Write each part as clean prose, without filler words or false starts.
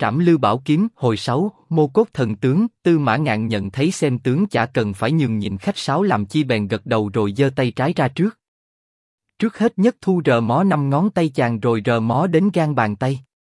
Trảm Lư Bảo Kiếm. Hồi 6, Mô Cốt Thần Tướng. Tư Mã Ngạn nhận thấy xem tướng chả cần phải nhường nhịn khách sáo làm chi bèn gật đầu rồi giơ tay trái ra trước. Trước hết Nhất Thu rờ mó 5 ngón tay chàng rồi rờ mó đến gan bàn tay.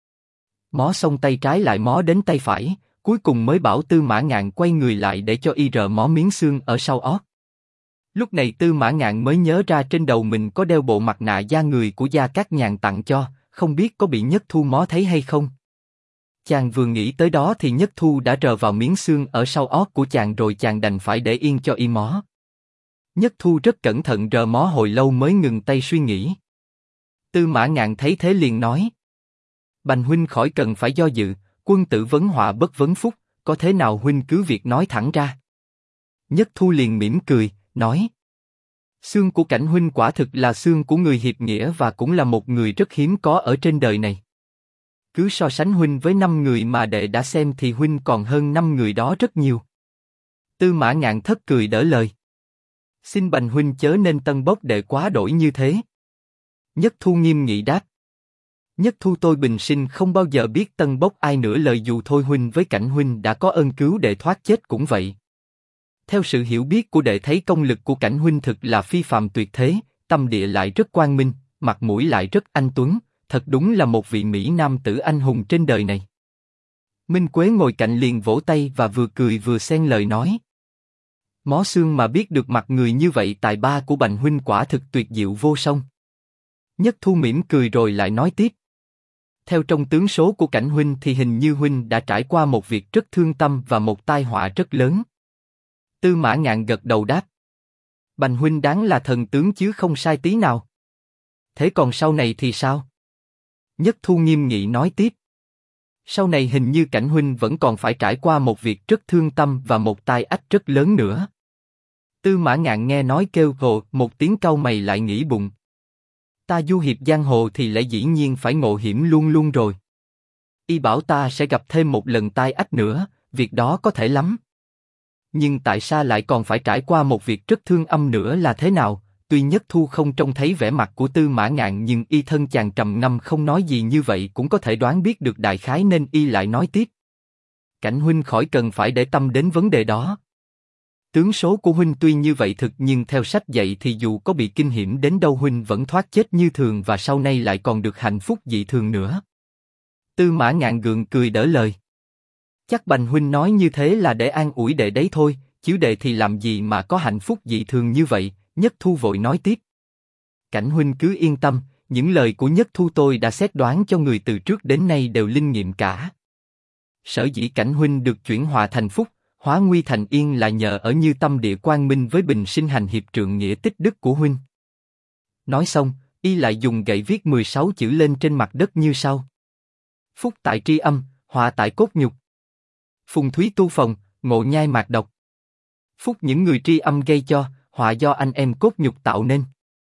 Mó xong tay trái lại mó đến tay phải, cuối cùng mới bảo Tư Mã Ngạn quay người lại để cho y rờ mó miếng xương ở sau ót. Lúc này Tư Mã Ngạn mới nhớ ra trên đầu mình có đeo bộ mặt nạ da người của Gia Cát Nhàn tặng cho, không biết có bị Nhất Thu mó thấy hay không. Chàng vừa nghĩ tới đó thì Nhất Thu đã rờ vào miếng xương ở sau ót của chàng rồi chàng đành phải để yên cho y mó. Nhất Thu rất cẩn thận rờ mó hồi lâu mới ngừng tay suy nghĩ. Tư Mã Ngạn thấy thế liền nói: Bành huynh khỏi cần phải do dự, quân tử vấn họa bất vấn phúc, có thế nào huynh cứ việc nói thẳng ra. Nhất Thu liền mỉm cười, nói: Xương của Cảnh huynh quả thực là xương của người hiệp nghĩa và cũng là một người rất hiếm có ở trên đời này. Cứ so sánh huynh với 5 người mà đệ đã xem thì huynh còn hơn 5 người đó rất nhiều. Tư Mã Ngạn thất cười đỡ lời: Xin Bành huynh chớ nên tân bốc đệ quá đổi như thế. Nhất Thu nghiêm nghị đáp: Nhất Thu tôi bình sinh không bao giờ biết tân bốc ai nữa, lời dù thôi huynh với Cảnh huynh đã có ơn cứu đệ thoát chết cũng vậy. Theo sự hiểu biết của đệ thấy công lực của Cảnh huynh thực là phi phàm tuyệt thế, tâm địa lại rất quang minh, mặt mũi lại rất anh tuấn, thật đúng là một vị mỹ nam tử anh hùng trên đời này. Minh Quế ngồi cạnh liền vỗ tay và vừa cười vừa xen lời nói: Mó xương mà biết được mặt người như vậy, tài ba của Bành huynh quả thực tuyệt diệu vô song. Nhất Thu mỉm cười rồi lại nói tiếp: Theo trong tướng số của Cảnh huynh thì hình như huynh đã trải qua một việc rất thương tâm và một tai họa rất lớn. Tư Mã Ngạn gật đầu đáp: Bành huynh đáng là thần tướng chứ không sai tí nào. Thế còn sau này thì sao? Nhất Thu nghiêm nghị nói tiếp: Sau này hình như Cảnh huynh vẫn còn phải trải qua một việc rất thương tâm và một tai ách rất lớn nữa. Tư Mã Ngạn nghe nói kêu hồ một tiếng, cau mày lại nghĩ bụng: Ta du hiệp giang hồ thì lẽ dĩ nhiên phải ngộ hiểm luôn luôn rồi. Y bảo ta sẽ gặp thêm một lần tai ách nữa, việc đó có thể lắm. Nhưng tại sao lại còn phải trải qua một việc rất thương âm nữa là thế nào? Tuy Nhất Thu không trông thấy vẻ mặt của Tư Mã Ngạn nhưng y thân chàng trầm ngâm không nói gì như vậy cũng có thể đoán biết được đại khái nên y lại nói tiếp: Cảnh huynh khỏi cần phải để tâm đến vấn đề đó. Tướng số của huynh tuy như vậy thực nhưng theo sách dạy thì dù có bị kinh hiểm đến đâu huynh vẫn thoát chết như thường và sau này lại còn được hạnh phúc dị thường nữa. Tư Mã Ngạn gượng cười đỡ lời: Chắc Bành huynh nói như thế là để an ủi đệ đấy thôi, chứ đệ thì làm gì mà có hạnh phúc dị thường như vậy. Nhất Thu vội nói tiếp: Cảnh huynh cứ yên tâm, những lời của Nhất Thu tôi đã xét đoán cho người từ trước đến nay đều linh nghiệm cả. Sở dĩ Cảnh huynh được chuyển hòa thành phúc, hóa nguy thành yên là nhờ ở như tâm địa quang minh với bình sinh hành hiệp trượng nghĩa tích đức của huynh. Nói xong, y lại dùng gậy viết 16 chữ lên trên mặt đất như sau: Phúc tại tri âm, hòa tại cốt nhục. Phùng thúy tu phòng, ngộ nhai mạc độc. Phúc những người tri âm gây cho, họa do anh em cốt nhục tạo nên.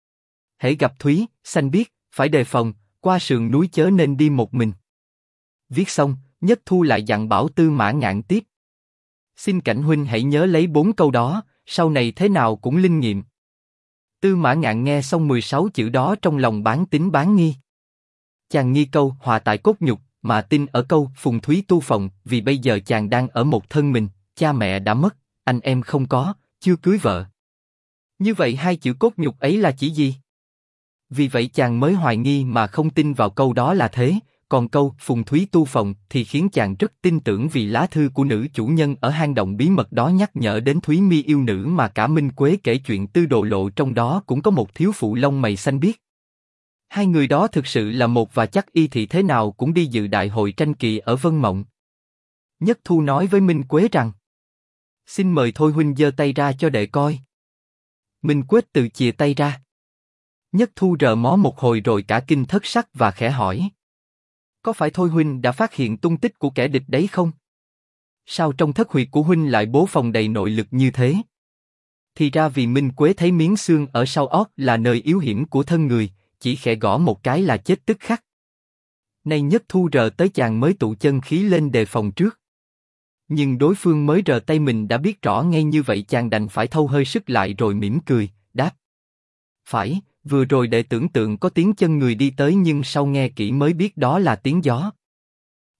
Hễ gặp thúy, xanh biết, phải đề phòng, qua sườn núi chớ nên đi một mình. Viết xong, Nhất Thu lại dặn bảo Tư Mã Ngạn tiếp: Xin Cảnh huynh hãy nhớ lấy 4 câu đó, sau này thế nào cũng linh nghiệm. Tư Mã Ngạn nghe xong 16 chữ đó trong lòng bán tín bán nghi. Chàng nghi câu hòa tại cốt nhục, mà tin ở câu phùng thúy tu phòng, vì bây giờ chàng đang ở một thân mình, cha mẹ đã mất, anh em không có, chưa cưới vợ. Như vậy 2 chữ cốt nhục ấy là chỉ gì? Vì vậy chàng mới hoài nghi mà không tin vào câu đó là thế, còn câu phùng thúy tu phòng thì khiến chàng rất tin tưởng vì lá thư của nữ chủ nhân ở hang động bí mật đó nhắc nhở đến Thúy Mi yêu nữ mà cả Minh Quế kể chuyện Tư Đồ Lộ trong đó cũng có một thiếu phụ lông mày xanh biếc. 2 người đó thực sự là một và chắc y thì thế nào cũng đi dự đại hội tranh kỳ ở Vân Mộng. Nhất Thu nói với Minh Quế rằng: Xin mời thôi huynh giơ tay ra cho đệ coi. Minh Quế từ chìa tay ra. Nhất Thu rờ mó một hồi rồi cả kinh thất sắc và khẽ hỏi: Có phải thôi huynh đã phát hiện tung tích của kẻ địch đấy không? Sao trong thất huyệt của huynh lại bố phòng đầy nội lực như thế? Thì ra vì Minh Quế thấy miếng xương ở sau ót là nơi yếu hiểm của thân người, chỉ khẽ gõ một cái là chết tức khắc. Nay Nhất Thu rờ tới chàng mới tụ chân khí lên đề phòng trước. Nhưng đối phương mới rờ tay mình đã biết rõ ngay như vậy, chàng đành phải thâu hơi sức lại rồi mỉm cười, đáp: Phải, vừa rồi đệ tưởng tượng có tiếng chân người đi tới nhưng sau nghe kỹ mới biết đó là tiếng gió.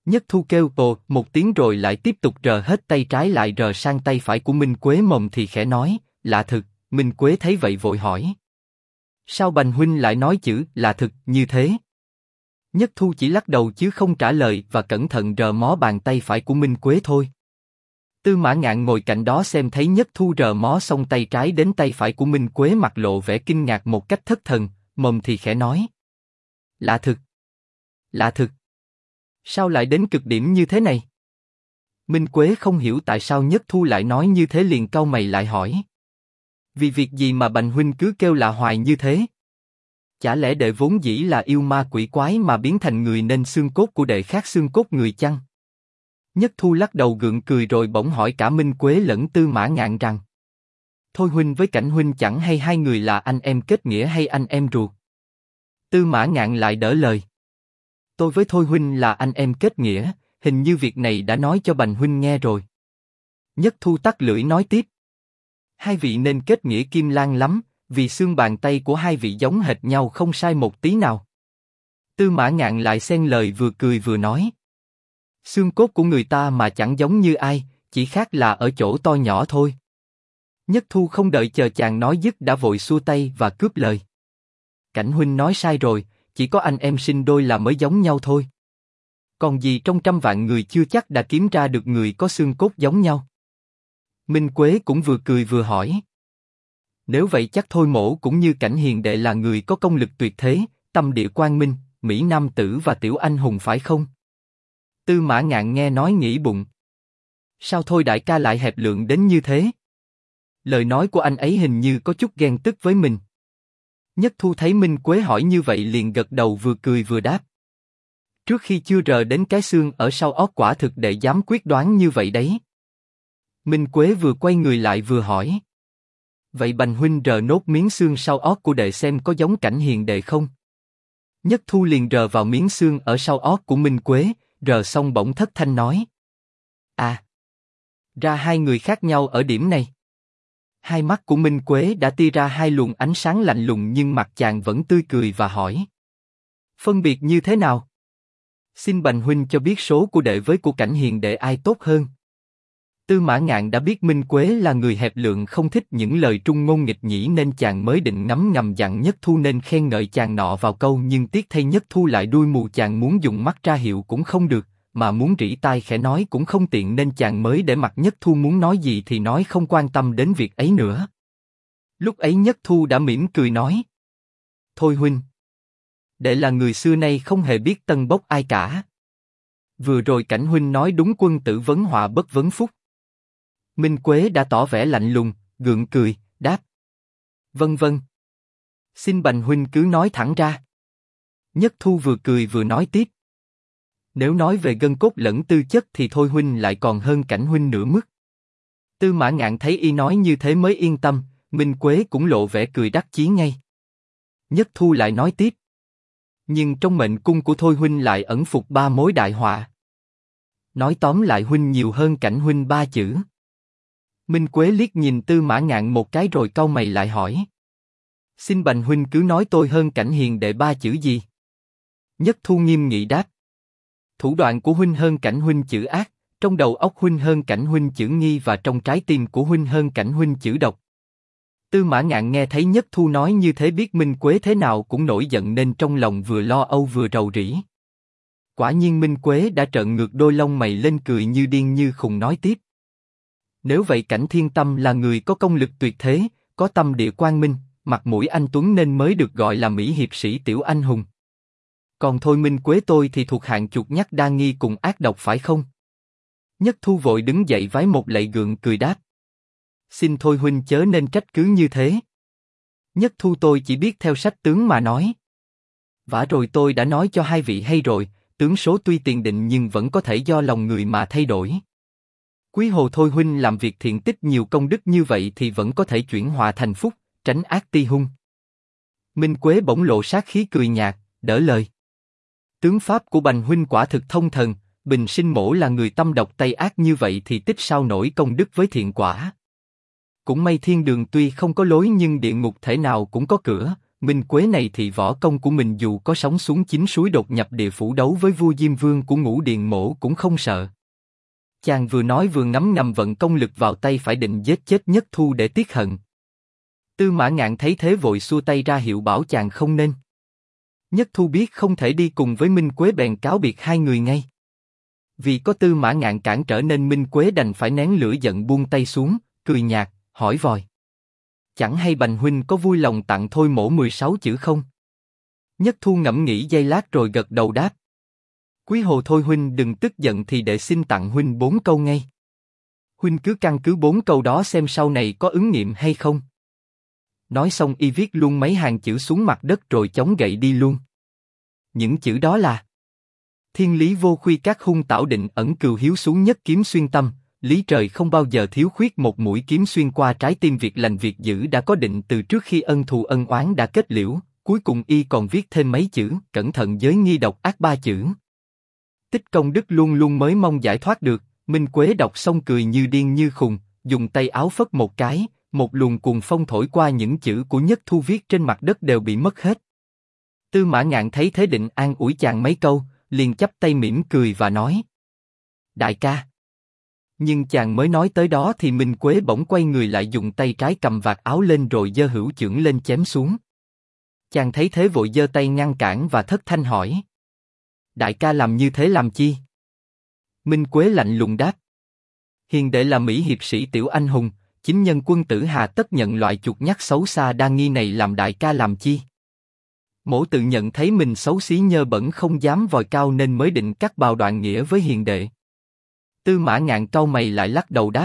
Nhất Thu kêu ồ một tiếng rồi lại tiếp tục rờ hết tay trái lại rờ sang tay phải của Minh Quế. Mồm thì khẽ nói, lạ thực. Minh Quế thấy vậy vội hỏi. Sao Bành huynh lại nói chữ lạ thực như thế? Nhất Thu chỉ lắc đầu chứ không trả lời và cẩn thận rờ mó bàn tay phải của Minh Quế thôi. Tư Mã Ngạn ngồi cạnh đó xem thấy Nhất Thu rờ mó xong tay trái đến tay phải của Minh Quế, mặt lộ vẻ kinh ngạc một cách thất thần, mồm thì khẽ nói. Lạ thực. Lạ thực. Sao lại đến cực điểm như thế này? Minh Quế không hiểu tại sao Nhất Thu lại nói như thế, liền cau mày lại hỏi. Vì việc gì mà Bành huynh cứ kêu lạ hoài như thế? Chả lẽ đệ vốn dĩ là yêu ma quỷ quái mà biến thành người nên xương cốt của đệ khác xương cốt người chăng? Nhất Thu lắc đầu gượng cười rồi bỗng hỏi cả Minh Quế lẫn Tư Mã Ngạn rằng. Thôi huynh với Cảnh huynh chẳng hay hai người là anh em kết nghĩa hay anh em ruột? Tư Mã Ngạn lại đỡ lời. Tôi với Thôi huynh là anh em kết nghĩa, hình như việc này đã nói cho Bành huynh nghe rồi. Nhất Thu tắt lưỡi nói tiếp. Hai vị nên kết nghĩa kim lan lắm, vì xương bàn tay của hai vị giống hệt nhau không sai một tí nào. Tư Mã Ngạn lại xen lời vừa cười vừa nói. Xương cốt của người ta mà chẳng giống như ai, chỉ khác là ở chỗ to nhỏ thôi. Nhất Thu không đợi chờ chàng nói dứt đã vội xua tay và cướp lời. Cảnh huynh nói sai rồi, chỉ có anh em sinh đôi là mới giống nhau thôi. Còn gì trong trăm vạn người chưa chắc đã kiếm ra được người có xương cốt giống nhau. Minh Quế cũng vừa cười vừa hỏi. Nếu vậy chắc Thôi mỗ cũng như Cảnh hiền đệ là người có công lực tuyệt thế, tâm địa quang minh, mỹ nam tử và tiểu anh hùng phải không? Tư Mã Ngạn nghe nói nghĩ bụng. Sao Thôi đại ca lại hẹp lượng đến như thế? Lời nói của anh ấy hình như có chút ghen tức với mình. Nhất Thu thấy Minh Quế hỏi như vậy liền gật đầu vừa cười vừa đáp. Trước khi chưa rờ đến cái xương ở sau óc quả thực đệ dám quyết đoán như vậy đấy. Minh Quế vừa quay người lại vừa hỏi. Vậy Bành huynh rờ nốt miếng xương sau óc của đệ xem có giống Cảnh hiền đệ không? Nhất Thu liền rờ vào miếng xương ở sau óc của Minh Quế, rờ xong bỗng thất thanh nói. À! Ra hai người khác nhau ở điểm này. Hai mắt của Minh Quế đã tia ra hai luồng ánh sáng lạnh lùng nhưng mặt chàng vẫn tươi cười và hỏi. Phân biệt như thế nào? Xin Bành huynh cho biết số của đệ với của Cảnh hiền đệ ai tốt hơn. Tư Mã Ngạn đã biết Minh Quế là người hẹp lượng không thích những lời trung ngôn nghịch nhĩ nên chàng mới định ngấm ngầm dặn Nhất Thu nên khen ngợi chàng nọ vào câu, nhưng tiếc thay Nhất Thu lại đuôi mù, chàng muốn dùng mắt ra hiệu cũng không được, mà muốn rỉ tai khẽ nói cũng không tiện nên chàng mới để mặc Nhất Thu muốn nói gì thì nói, không quan tâm đến việc ấy nữa. Lúc ấy Nhất Thu đã mỉm cười nói. Thôi huynh. Đệ là người xưa nay không hề biết tân bốc ai cả. Vừa rồi Cảnh huynh nói đúng, quân tử vấn họa bất vấn phúc. Minh Quế đã tỏ vẻ lạnh lùng, gượng cười, đáp. Vâng vâng. Xin Bành huynh cứ nói thẳng ra. Nhất Thu vừa cười vừa nói tiếp. Nếu nói về gân cốt lẫn tư chất thì Thôi huynh lại còn hơn Cảnh huynh nửa mức. Tư Mã Ngạn thấy y nói như thế mới yên tâm, Minh Quế cũng lộ vẻ cười đắc chí ngay. Nhất Thu lại nói tiếp. Nhưng trong mệnh cung của Thôi huynh lại ẩn phục ba mối đại họa. Nói tóm lại huynh nhiều hơn Cảnh huynh ba chữ. Minh Quế liếc nhìn Tư Mã Ngạn một cái rồi cau mày lại hỏi. Xin Bành huynh cứ nói tôi hơn Cảnh hiền đệ ba chữ gì? Nhất Thu nghiêm nghị đáp. Thủ đoạn của huynh hơn Cảnh huynh chữ ác, trong đầu óc huynh hơn Cảnh huynh chữ nghi và trong trái tim của huynh hơn Cảnh huynh chữ độc. Tư Mã Ngạn nghe thấy Nhất Thu nói như thế biết Minh Quế thế nào cũng nổi giận nên trong lòng vừa lo âu vừa rầu rĩ. Quả nhiên Minh Quế đã trợn ngược đôi lông mày lên, cười như điên như khùng nói tiếp. Nếu vậy Cảnh thiên tâm là người có công lực tuyệt thế, có tâm địa quang minh, mặt mũi anh tuấn nên mới được gọi là mỹ hiệp sĩ tiểu anh hùng. Còn Thôi Minh Quế tôi thì thuộc hạng chuột nhắt đa nghi cùng ác độc phải không? Nhất Thu vội đứng dậy vái một lạy gượng cười đáp. Xin Thôi huynh chớ nên trách cứ như thế. Nhất Thu tôi chỉ biết theo sách tướng mà nói. Vả rồi tôi đã nói cho hai vị hay rồi, tướng số tuy tiền định nhưng vẫn có thể do lòng người mà thay đổi. Quý hồ Thôi huynh làm việc thiện tích nhiều công đức như vậy thì vẫn có thể chuyển họa thành phúc, tránh ác ti hung. Minh Quế bỗng lộ sát khí cười nhạt, đỡ lời. Tướng pháp của Bành huynh quả thực thông thần, bình sinh mổ là người tâm độc tay ác như vậy thì tích sao nổi công đức với thiện quả. Cũng may thiên đường tuy không có lối nhưng địa ngục thể nào cũng có cửa, Minh Quế này thì võ công của mình dù có sóng xuống 9 suối đột nhập địa phủ đấu với vua Diêm Vương của Ngũ Điện Mổ cũng không sợ. Chàng vừa nói vừa ngấm ngầm vận công lực vào tay phải định giết chết Nhất Thu để tiết hận. Tư Mã Ngạn thấy thế vội xua tay ra hiệu bảo chàng không nên. Nhất Thu biết không thể đi cùng với Minh Quế bèn cáo biệt hai người ngay. Vì có Tư Mã Ngạn cản trở nên Minh Quế đành phải nén lửa giận buông tay xuống, cười nhạt, hỏi vòi. Chẳng hay Bành huynh có vui lòng tặng Thôi Mỗ 16 chữ không? Nhất Thu ngẫm nghĩ giây lát rồi gật đầu đáp. Quý hồ Thôi huynh đừng tức giận thì để xin tặng huynh 4 câu ngay. Huynh cứ căn cứ 4 câu đó xem sau này có ứng nghiệm hay không. Nói xong y viết luôn mấy hàng chữ xuống mặt đất rồi chống gậy đi luôn. Những chữ đó là: Thiên lý vô khuy các hung tảo định ẩn cừu hiếu xuống nhất kiếm xuyên tâm, lý trời không bao giờ thiếu khuyết một mũi kiếm xuyên qua trái tim việc lành việc dữ đã có định từ trước khi ân thù ân oán đã kết liễu. Cuối cùng y còn viết thêm mấy chữ: cẩn thận giới nghi độc ác 3 chữ. Tích công đức luôn luôn mới mong giải thoát được. Minh Quế đọc xong cười như điên như khùng, dùng tay áo phất một cái, một luồng cuồng phong thổi qua những chữ của Nhất Thu viết trên mặt đất đều bị mất hết. Tư Mã Ngạn thấy thế định an ủi chàng mấy câu, liền chắp tay mỉm cười và nói: Đại ca. Nhưng chàng mới nói tới đó thì Minh Quế bỗng quay người lại dùng tay trái cầm vạt áo lên rồi giơ hữu chưởng lên chém xuống. Chàng thấy thế vội giơ tay ngăn cản và thất thanh hỏi: Đại ca làm như thế làm chi? Minh Quế lạnh lùng đáp: Hiền đệ là mỹ hiệp sĩ tiểu anh hùng, chính nhân quân tử hà tất nhận loại chuột nhắt xấu xa đa nghi này làm đại ca làm chi? Mỗ tự nhận thấy mình xấu xí nhơ bẩn không dám vòi cao nên mới định cắt bào đoạn nghĩa với hiền đệ. Tư Mã Ngạn cau mày lại lắc đầu đáp: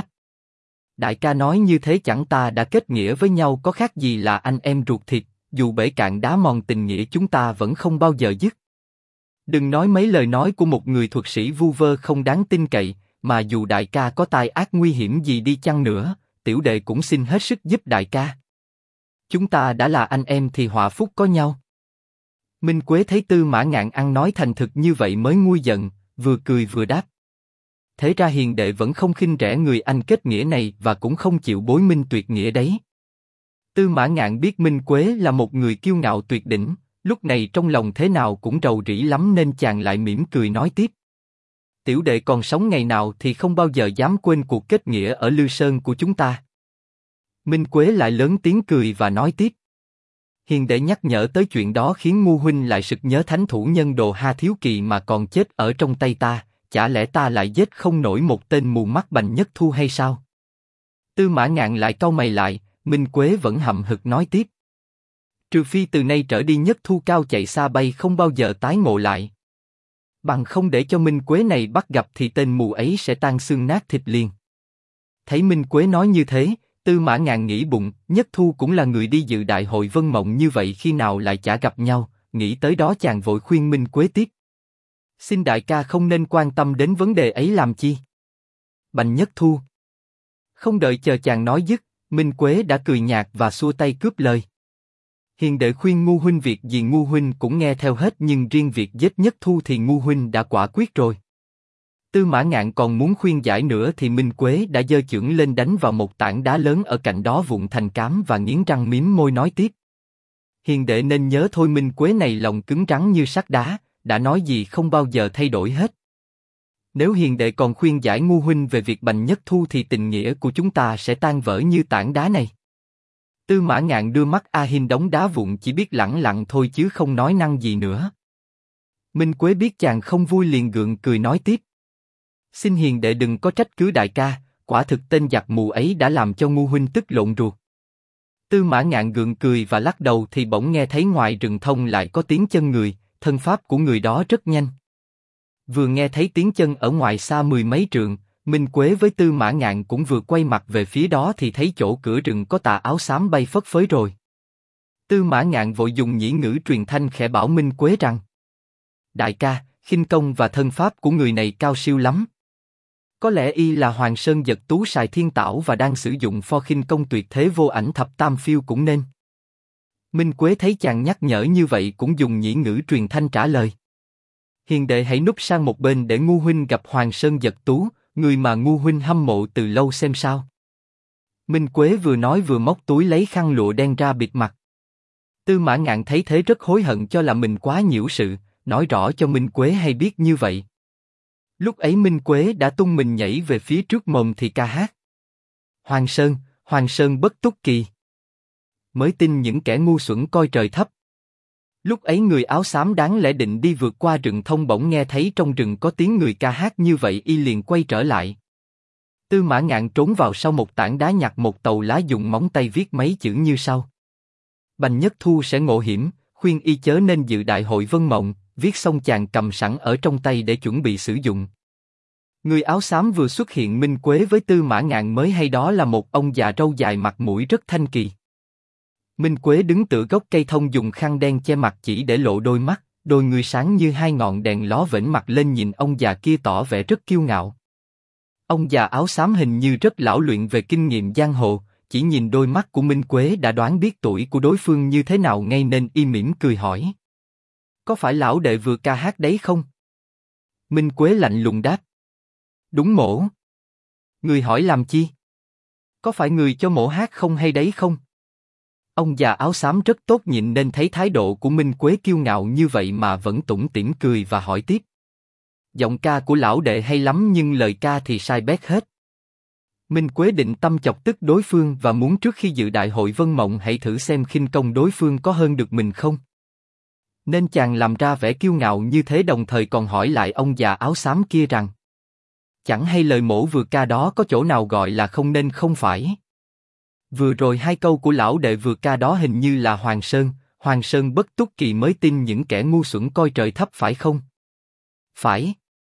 Đại ca nói như thế chẳng ta đã kết nghĩa với nhau có khác gì là anh em ruột thịt, dù bể cạn đá mòn tình nghĩa chúng ta vẫn không bao giờ dứt. Đừng nói mấy lời nói của một người thuật sĩ vu vơ không đáng tin cậy, mà dù đại ca có tai ác nguy hiểm gì đi chăng nữa, tiểu đệ cũng xin hết sức giúp đại ca. Chúng ta đã là anh em thì họa phúc có nhau. Minh Quế thấy Tư Mã Ngạn ăn nói thành thực như vậy mới nguôi giận, vừa cười vừa đáp: Thế ra hiền đệ vẫn không khinh rẻ người anh kết nghĩa này và cũng không chịu bối minh tuyệt nghĩa đấy. Tư Mã Ngạn biết Minh Quế là một người kiêu ngạo tuyệt đỉnh, lúc này trong lòng thế nào cũng rầu rĩ lắm nên chàng lại mỉm cười nói tiếp: Tiểu đệ còn sống ngày nào thì không bao giờ dám quên cuộc kết nghĩa ở Lư Sơn của chúng ta. Minh Quế lại lớn tiếng cười và nói tiếp: Hiền đệ nhắc nhở tới chuyện đó khiến Ngu huynh lại sực nhớ thánh thủ nhân Đồ Ha Thiếu Kỳ mà còn chết ở trong tay ta, chả lẽ ta lại giết không nổi một tên mù mắt Bành Nhất Thu hay sao? Tư Mã Ngạn lại cau mày lại, Minh Quế vẫn hậm hực nói tiếp: Trừ phi từ nay trở đi Nhất Thu cao chạy xa bay không bao giờ tái ngộ lại. Bằng không để cho Minh Quế này bắt gặp thì tên mù ấy sẽ tan xương nát thịt liền. Thấy Minh Quế nói như thế, Tư Mã Ngạn nghĩ bụng, Nhất Thu cũng là người đi dự đại hội Vân Mộng như vậy khi nào lại chả gặp nhau, nghĩ tới đó chàng vội khuyên Minh Quế tiếp: Xin đại ca không nên quan tâm đến vấn đề ấy làm chi. Bành Nhất Thu. Không đợi chờ chàng nói dứt, Minh Quế đã cười nhạt và xua tay cướp lời. Hiền đệ khuyên Ngu huynh việc gì Ngu huynh cũng nghe theo hết, nhưng riêng việc giết Nhất Thu thì Ngu huynh đã quả quyết rồi. Tư Mã Ngạn còn muốn khuyên giải nữa thì Minh Quế đã giơ chưởng lên đánh vào một tảng đá lớn ở cạnh đó vụn thành cám và nghiến răng mím môi nói tiếp: Hiền đệ nên nhớ thôi, Minh Quế này lòng cứng rắn như sắt đá, đã nói gì không bao giờ thay đổi hết. Nếu hiền đệ còn khuyên giải Ngu huynh về việc Bành Nhất Thu thì tình nghĩa của chúng ta sẽ tan vỡ như tảng đá này. Tư Mã Ngạn đưa mắt A Hin đống đá vụn chỉ biết lẳng lặng thôi chứ không nói năng gì nữa. Minh Quế biết chàng không vui liền gượng cười nói tiếp: Xin hiền đệ đừng có trách cứ đại ca, quả thực tên giặc mù ấy đã làm cho Ngu huynh tức lộn ruột. Tư Mã Ngạn gượng cười và lắc đầu thì bỗng nghe thấy ngoài rừng thông lại có tiếng chân người, thân pháp của người đó rất nhanh. Vừa nghe thấy tiếng chân ở ngoài xa 10 mấy trượng, Minh Quế với Tư Mã Ngạn cũng vừa quay mặt về phía đó thì thấy chỗ cửa rừng có tà áo xám bay phất phới rồi. Tư Mã Ngạn vội dùng nhĩ ngữ truyền thanh khẽ bảo Minh Quế rằng: Đại ca, khinh công và thân pháp của người này cao siêu lắm. Có lẽ y là Hoàng Sơn Giật Tú Sài Thiên Tảo và đang sử dụng pho khinh công tuyệt thế vô ảnh thập tam phiêu cũng nên. Minh Quế thấy chàng nhắc nhở như vậy cũng dùng nhĩ ngữ truyền thanh trả lời: Hiền đệ hãy núp sang một bên để Ngu huynh gặp Hoàng Sơn Giật Tú, người mà Ngu huynh hâm mộ từ lâu xem sao. Minh Quế vừa nói vừa móc túi lấy khăn lụa đen ra bịt mặt. Tư Mã Ngạn thấy thế rất hối hận cho là mình quá nhiễu sự, nói rõ cho Minh Quế hay biết như vậy. Lúc ấy Minh Quế đã tung mình nhảy về phía trước mồm thì ca hát. Hoàng Sơn bất túc kỳ. Mới tin những kẻ ngu xuẩn coi trời thấp. Lúc ấy người áo xám đáng lẽ định đi vượt qua rừng thông bỗng nghe thấy trong rừng có tiếng người ca hát như vậy y liền quay trở lại. Tư Mã Ngạn trốn vào sau một tảng đá nhặt một tàu lá dùng móng tay viết mấy chữ như sau. Bành Nhất Thu sẽ ngộ hiểm, khuyên y chớ nên dự đại hội Vân Mộng, viết xong chàng cầm sẵn ở trong tay để chuẩn bị sử dụng. Người áo xám vừa xuất hiện Minh Quế với Tư Mã Ngạn mới hay đó là một ông già râu dài mặt mũi rất thanh kỳ. Minh Quế đứng tựa gốc cây thông dùng khăn đen che mặt chỉ để lộ đôi mắt, đôi người sáng như hai ngọn đèn ló vểnh mặt lên nhìn ông già kia tỏ vẻ rất kiêu ngạo. Ông già áo xám hình như rất lão luyện về kinh nghiệm giang hồ, chỉ nhìn đôi mắt của Minh Quế đã đoán biết tuổi của đối phương như thế nào ngay nên y mỉm cười hỏi. Có phải lão đệ vừa ca hát đấy không? Minh Quế lạnh lùng đáp. Đúng mỗ. Người hỏi làm chi? Có phải người cho mỗ hát không hay đấy không? Ông già áo xám rất tốt nhịn nên thấy thái độ của Minh Quế kiêu ngạo như vậy mà vẫn tủm tỉm cười và hỏi tiếp. Giọng ca của lão đệ hay lắm nhưng lời ca thì sai bét hết. Minh Quế định tâm chọc tức đối phương và muốn trước khi dự đại hội Vân Mộng hãy thử xem khinh công đối phương có hơn được mình không. Nên chàng làm ra vẻ kiêu ngạo như thế đồng thời còn hỏi lại ông già áo xám kia rằng. Chẳng hay lời mỗ vừa ca đó có chỗ nào gọi là không nên không phải. Vừa rồi hai câu của lão đệ vừa ca đó hình như là Hoàng Sơn bất túc kỳ mới tin những kẻ ngu xuẩn coi trời thấp phải không? Phải.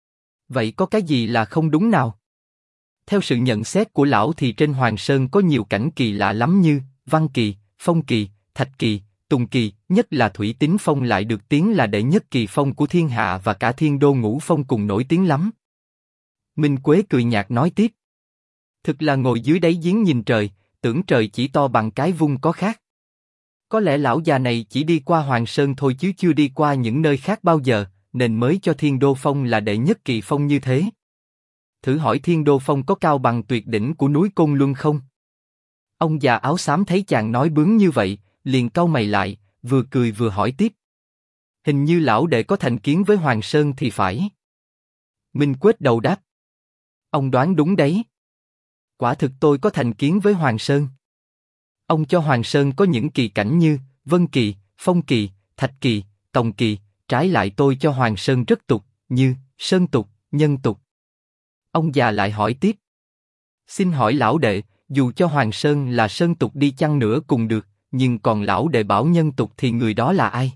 Vậy có cái gì là không đúng nào? Theo sự nhận xét của lão thì trên Hoàng Sơn có nhiều cảnh kỳ lạ lắm như Văn Kỳ, Phong Kỳ, Thạch Kỳ, Tùng Kỳ, nhất là Thủy Tín Phong lại được tiếng là đệ nhất kỳ phong của thiên hạ và cả Thiên Đô Ngũ Phong cùng nổi tiếng lắm. Minh Quế cười nhạt nói tiếp. Thực là ngồi dưới đáy giếng nhìn trời, tưởng trời chỉ to bằng cái vung có khác. Có lẽ lão già này chỉ đi qua Hoàng Sơn thôi chứ chưa đi qua những nơi khác bao giờ, nên mới cho Thiên Đô Phong là đệ nhất kỳ phong như thế. Thử hỏi Thiên Đô Phong có cao bằng tuyệt đỉnh của núi Côn Luân không? Ông già áo xám thấy chàng nói bướng như vậy, liền cau mày lại, vừa cười vừa hỏi tiếp. Hình như lão đệ có thành kiến với Hoàng Sơn thì phải. Minh Quế đầu đáp. Ông đoán đúng đấy. Quả thực tôi có thành kiến với Hoàng Sơn. Ông cho Hoàng Sơn có những kỳ cảnh như Vân Kỳ, Phong Kỳ, Thạch Kỳ, Tòng Kỳ, trái lại tôi cho Hoàng Sơn rất tục, như Sơn tục, Nhân tục. Ông già lại hỏi tiếp. Xin hỏi lão đệ, dù cho Hoàng Sơn là Sơn tục đi chăng nữa cùng được, nhưng còn lão đệ bảo Nhân tục thì người đó là ai?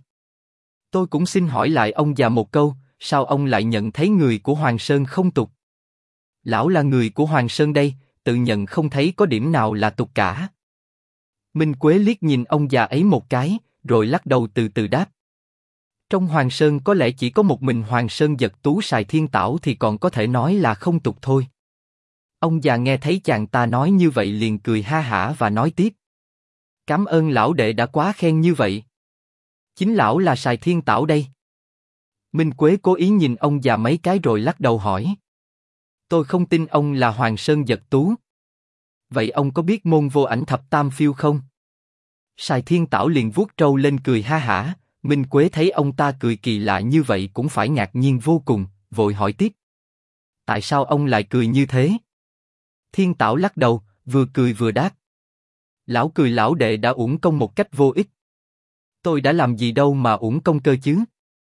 Tôi cũng xin hỏi lại ông già một câu, sao ông lại nhận thấy người của Hoàng Sơn không tục? Lão là người của Hoàng Sơn đây, tự nhận không thấy có điểm nào là tục cả. Minh Quế liếc nhìn ông già ấy một cái, rồi lắc đầu từ từ đáp. Trong Hoàng Sơn có lẽ chỉ có một mình Hoàng Sơn Giật Tú Sài Thiên Tảo thì còn có thể nói là không tục thôi. Ông già nghe thấy chàng ta nói như vậy liền cười ha hả và nói tiếp. Cảm ơn lão đệ đã quá khen như vậy. Chính lão là Sài Thiên Tảo đây. Minh Quế cố ý nhìn ông già mấy cái rồi lắc đầu hỏi. Tôi không tin ông là Hoàng Sơn Giật Tú. Vậy ông có biết môn vô ảnh thập tam phiêu không? Sài Thiên Tảo liền vuốt trâu lên cười ha hả. Minh Quế thấy ông ta cười kỳ lạ như vậy cũng phải ngạc nhiên vô cùng, vội hỏi tiếp. Tại sao ông lại cười như thế? Thiên Tảo lắc đầu, vừa cười vừa đáp. Lão cười lão đệ đã uổng công một cách vô ích. Tôi đã làm gì đâu mà uổng công cơ chứ?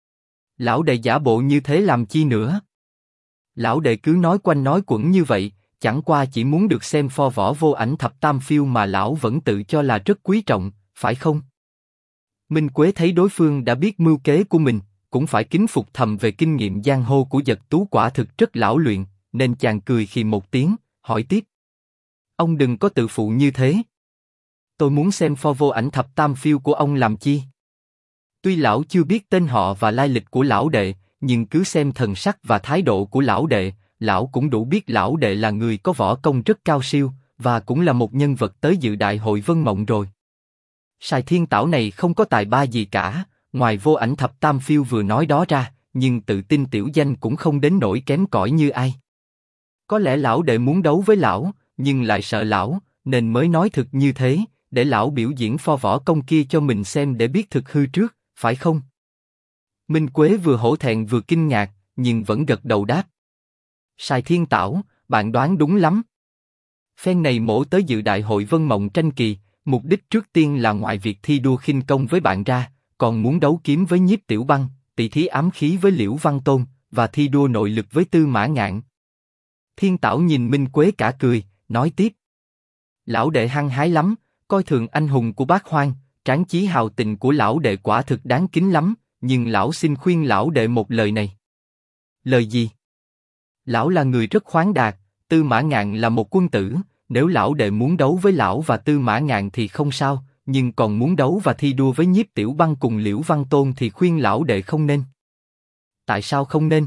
Lão đệ giả bộ như thế làm chi nữa? Lão đệ cứ nói quanh nói quẩn như vậy, chẳng qua chỉ muốn được xem pho võ vô ảnh thập tam phiêu mà lão vẫn tự cho là rất quý trọng, phải không? Minh Quế thấy đối phương đã biết mưu kế của mình, cũng phải kính phục thầm về kinh nghiệm giang hồ của Giật Tú quả thực rất lão luyện, nên chàng cười khì một tiếng, hỏi tiếp. Ông đừng có tự phụ như thế. Tôi muốn xem pho vô ảnh thập tam phiêu của ông làm chi? Tuy lão chưa biết tên họ và lai lịch của lão đệ, nhưng cứ xem thần sắc và thái độ của lão đệ, lão cũng đủ biết lão đệ là người có võ công rất cao siêu, và cũng là một nhân vật tới dự đại hội Vân Mộng rồi. Sài Thiên Tảo này không có tài ba gì cả, ngoài vô ảnh thập tam phiêu vừa nói đó ra, nhưng tự tin tiểu danh cũng không đến nỗi kém cỏi như ai. Có lẽ lão đệ muốn đấu với lão, nhưng lại sợ lão, nên mới nói thực như thế, để lão biểu diễn pho võ công kia cho mình xem để biết thực hư trước, phải không? Minh Quế vừa hổ thẹn vừa kinh ngạc, nhưng vẫn gật đầu đáp. Sài Thiên Tảo, bạn đoán đúng lắm. Phen này mỗ tới dự đại hội Vân Mộng Tranh Kỳ, mục đích trước tiên là ngoài việc thi đua khinh công với bạn ra, còn muốn đấu kiếm với Nhiếp Tiểu Băng, tỷ thí ám khí với Liễu Văn Tôn, và thi đua nội lực với Tư Mã Ngạn. Thiên Tảo nhìn Minh Quế cả cười, nói tiếp. Lão đệ hăng hái lắm, coi thường anh hùng của Bác Hoang, tráng chí hào tình của lão đệ quả thực đáng kính lắm, nhưng lão xin khuyên lão đệ một lời này. Lời gì? Lão là người rất khoáng đạt, Tư Mã Ngạn là một quân tử, nếu lão đệ muốn đấu với lão và Tư Mã Ngạn thì không sao, nhưng còn muốn đấu và thi đua với Nhiếp Tiểu Băng cùng Liễu Văn Tôn thì khuyên lão đệ không nên. Tại sao không nên?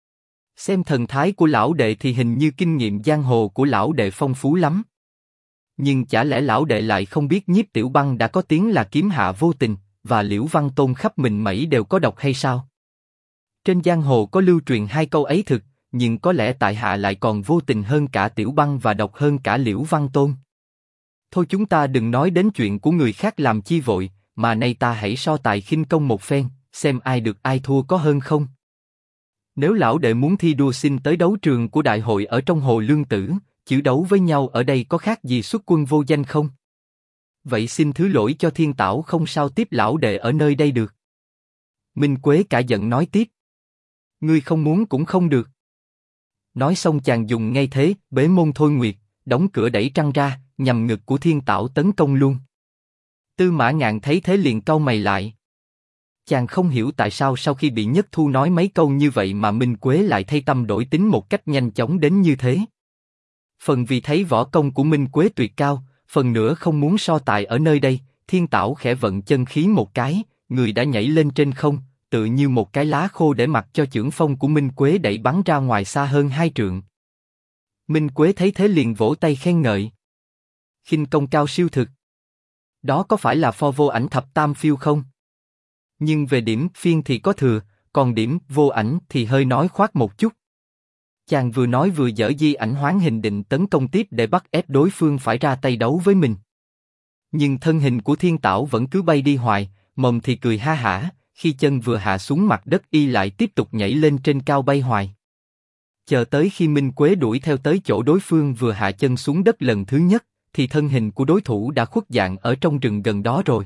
Xem thần thái của lão đệ thì hình như kinh nghiệm giang hồ của lão đệ phong phú lắm. Nhưng chả lẽ lão đệ lại không biết Nhiếp Tiểu Băng đã có tiếng là kiếm hạ vô tình, và Liễu Văn Tôn khắp mình mẩy đều có độc hay sao? Trên giang hồ có lưu truyền hai câu ấy thực, nhưng có lẽ tại hạ lại còn vô tình hơn cả Tiểu Băng và độc hơn cả Liễu Văn Tôn. Thôi chúng ta đừng nói đến chuyện của người khác làm chi vội, mà nay ta hãy so tài khinh công một phen, xem ai được ai thua có hơn không. Nếu lão đệ muốn thi đua xin tới đấu trường của đại hội ở trong hồ Lương Tử, chữ đấu với nhau ở đây có khác gì xuất quân vô danh không? Vậy xin thứ lỗi cho Thiên Tảo không sao tiếp lão đệ ở nơi đây được. Minh Quế cả giận nói tiếp. Ngươi không muốn cũng không được. Nói xong chàng dùng ngay thế, bế môn thôi nguyệt, đóng cửa đẩy trăng ra, nhằm ngực của Thiên Tảo tấn công luôn. Tư Mã Ngạn thấy thế liền cau mày lại. Chàng không hiểu tại sao sau khi bị Nhất Thu nói mấy câu như vậy mà Minh Quế lại thay tâm đổi tính một cách nhanh chóng đến như thế. Phần vì thấy võ công của Minh Quế tuyệt cao, phần nữa không muốn so tài ở nơi đây. Thiên Tảo khẽ vận chân khí một cái, người đã nhảy lên trên không, tự như một cái lá khô để mặc cho chưởng phong của Minh Quế đẩy bắn ra ngoài xa hơn 2 trượng. Minh Quế thấy thế liền vỗ tay khen ngợi. Khinh công cao siêu thực. Đó có phải là pho vô ảnh thập tam phiêu không? Nhưng về điểm phiên thì có thừa, còn điểm vô ảnh thì hơi nói khoác một chút. Chàng vừa nói vừa dở di ảnh hoán hình định tấn công tiếp để bắt ép đối phương phải ra tay đấu với mình. Nhưng thân hình của Thiên Tảo vẫn cứ bay đi hoài, mồm thì cười ha hả, khi chân vừa hạ xuống mặt đất y lại tiếp tục nhảy lên trên cao bay hoài. Chờ tới khi Minh Quế đuổi theo tới chỗ đối phương vừa hạ chân xuống đất lần thứ nhất, thì thân hình của đối thủ đã khuất dạng ở trong rừng gần đó rồi.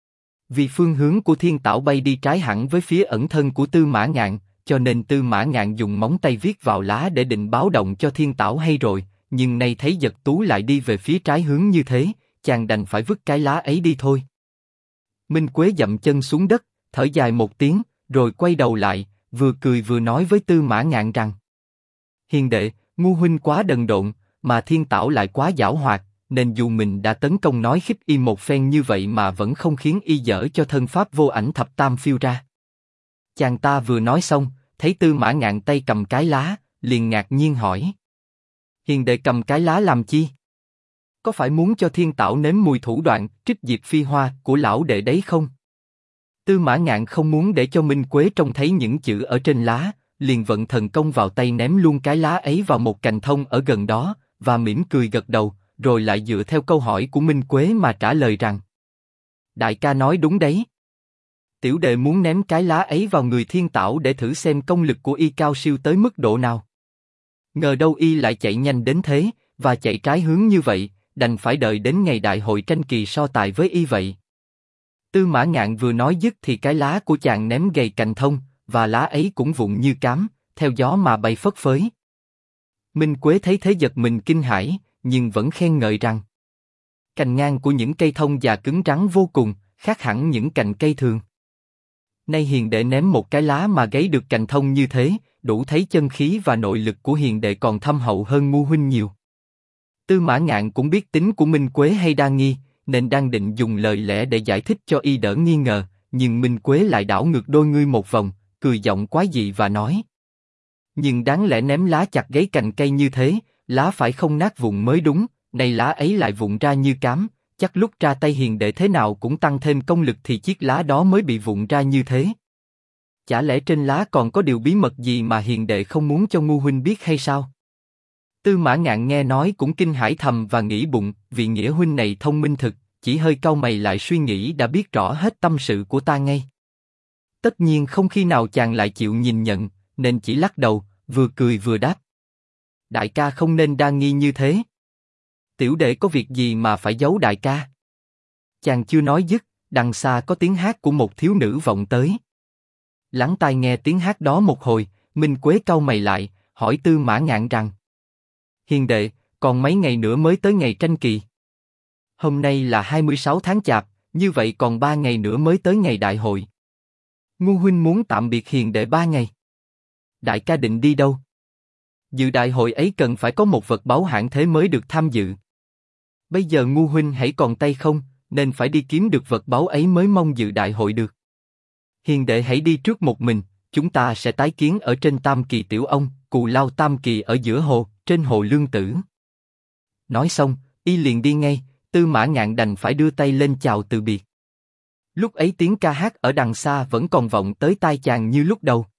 Vì phương hướng của Thiên Tảo bay đi trái hẳn với phía ẩn thân của Tư Mã Ngạn, cho nên Tư Mã Ngạn dùng móng tay viết vào lá để định báo động cho Thiên Tảo hay rồi, nhưng nay thấy Dật Tú lại đi về phía trái hướng như thế, chàng đành phải vứt cái lá ấy đi thôi. Minh Quế dậm chân xuống đất, thở dài một tiếng, rồi quay đầu lại, vừa cười vừa nói với Tư Mã Ngạn rằng: Hiền đệ, ngu huynh quá đần độn, mà Thiên Tảo lại quá giảo hoạt, nên dù mình đã tấn công nói khích y một phen như vậy mà vẫn không khiến y dở cho thân pháp vô ảnh thập tam phiêu ra. Chàng ta vừa nói xong, thấy Tư Mã Ngạn tay cầm cái lá, liền ngạc nhiên hỏi: Hiền đệ cầm cái lá làm chi? Có phải muốn cho Thiên Tảo nếm mùi thủ đoạn trích diệp phi hoa của lão đệ đấy không? Tư Mã Ngạn không muốn để cho Minh Quế trông thấy những chữ ở trên lá, liền vận thần công vào tay ném luôn cái lá ấy vào một cành thông ở gần đó, và mỉm cười gật đầu, rồi lại dựa theo câu hỏi của Minh Quế mà trả lời rằng: Đại ca nói đúng đấy. Tiểu đệ muốn ném cái lá ấy vào người Thiên Tảo để thử xem công lực của y cao siêu tới mức độ nào. Ngờ đâu y lại chạy nhanh đến thế, và chạy trái hướng như vậy, đành phải đợi đến ngày đại hội tranh kỳ so tài với y vậy. Tư Mã Ngạn vừa nói dứt thì cái lá của chàng ném gầy cành thông, và lá ấy cũng vụn như cám, theo gió mà bay phất phới. Minh Quế thấy thế giật mình kinh hãi, nhưng vẫn khen ngợi rằng: Cành ngang của những cây thông già cứng rắn vô cùng, khác hẳn những cành cây thường. Nay hiền đệ ném một cái lá mà gấy được cành thông như thế, đủ thấy chân khí và nội lực của hiền đệ còn thâm hậu hơn ngu huynh nhiều. Tư Mã Ngạn cũng biết tính của Minh Quế hay đa nghi, nên đang định dùng lời lẽ để giải thích cho y đỡ nghi ngờ, nhưng Minh Quế lại đảo ngược đôi ngươi một vòng, cười giọng quái dị và nói: Nhưng đáng lẽ ném lá chặt gấy cành cây như thế, lá phải không nát vụn mới đúng, nay lá ấy lại vụn ra như cám, chắc lúc ra tay hiền đệ thế nào cũng tăng thêm công lực thì chiếc lá đó mới bị vụn ra như thế. Chả lẽ trên lá còn có điều bí mật gì mà hiền đệ không muốn cho ngu huynh biết hay sao? Tư Mã Ngạn nghe nói cũng kinh hãi thầm và nghĩ bụng, vị nghĩa huynh này thông minh thực, chỉ hơi cau mày lại suy nghĩ đã biết rõ hết tâm sự của ta ngay. Tất nhiên không khi nào chàng lại chịu nhìn nhận, nên chỉ lắc đầu, vừa cười vừa đáp. Đại ca không nên đa nghi như thế. Tiểu đệ có việc gì mà phải giấu đại ca? Chàng chưa nói dứt, đằng xa có tiếng hát của một thiếu nữ vọng tới. Lắng tai nghe tiếng hát đó một hồi, Minh Quế cau mày lại, hỏi Tư Mã Ngạn rằng: Hiền đệ, còn mấy ngày nữa mới tới ngày tranh kỳ. Hôm nay là 26 tháng Chạp, như vậy còn 3 ngày nữa mới tới ngày đại hội. Ngu huynh muốn tạm biệt hiền đệ 3 ngày. Đại ca định đi đâu? Dự đại hội ấy cần phải có một vật báu hạng thế mới được tham dự. Bây giờ ngu huynh hãy còn tay không, nên phải đi kiếm được vật báu ấy mới mong dự đại hội được. Hiền đệ hãy đi trước một mình, chúng ta sẽ tái kiến ở trên Tam Kỳ Tiểu Ông, Cù Lao Tam Kỳ ở giữa hồ, trên hồ Lương Tử. Nói xong, y liền đi ngay, Tư Mã Ngạn đành phải đưa tay lên chào từ biệt. Lúc ấy tiếng ca hát ở đằng xa vẫn còn vọng tới tai chàng như lúc đầu.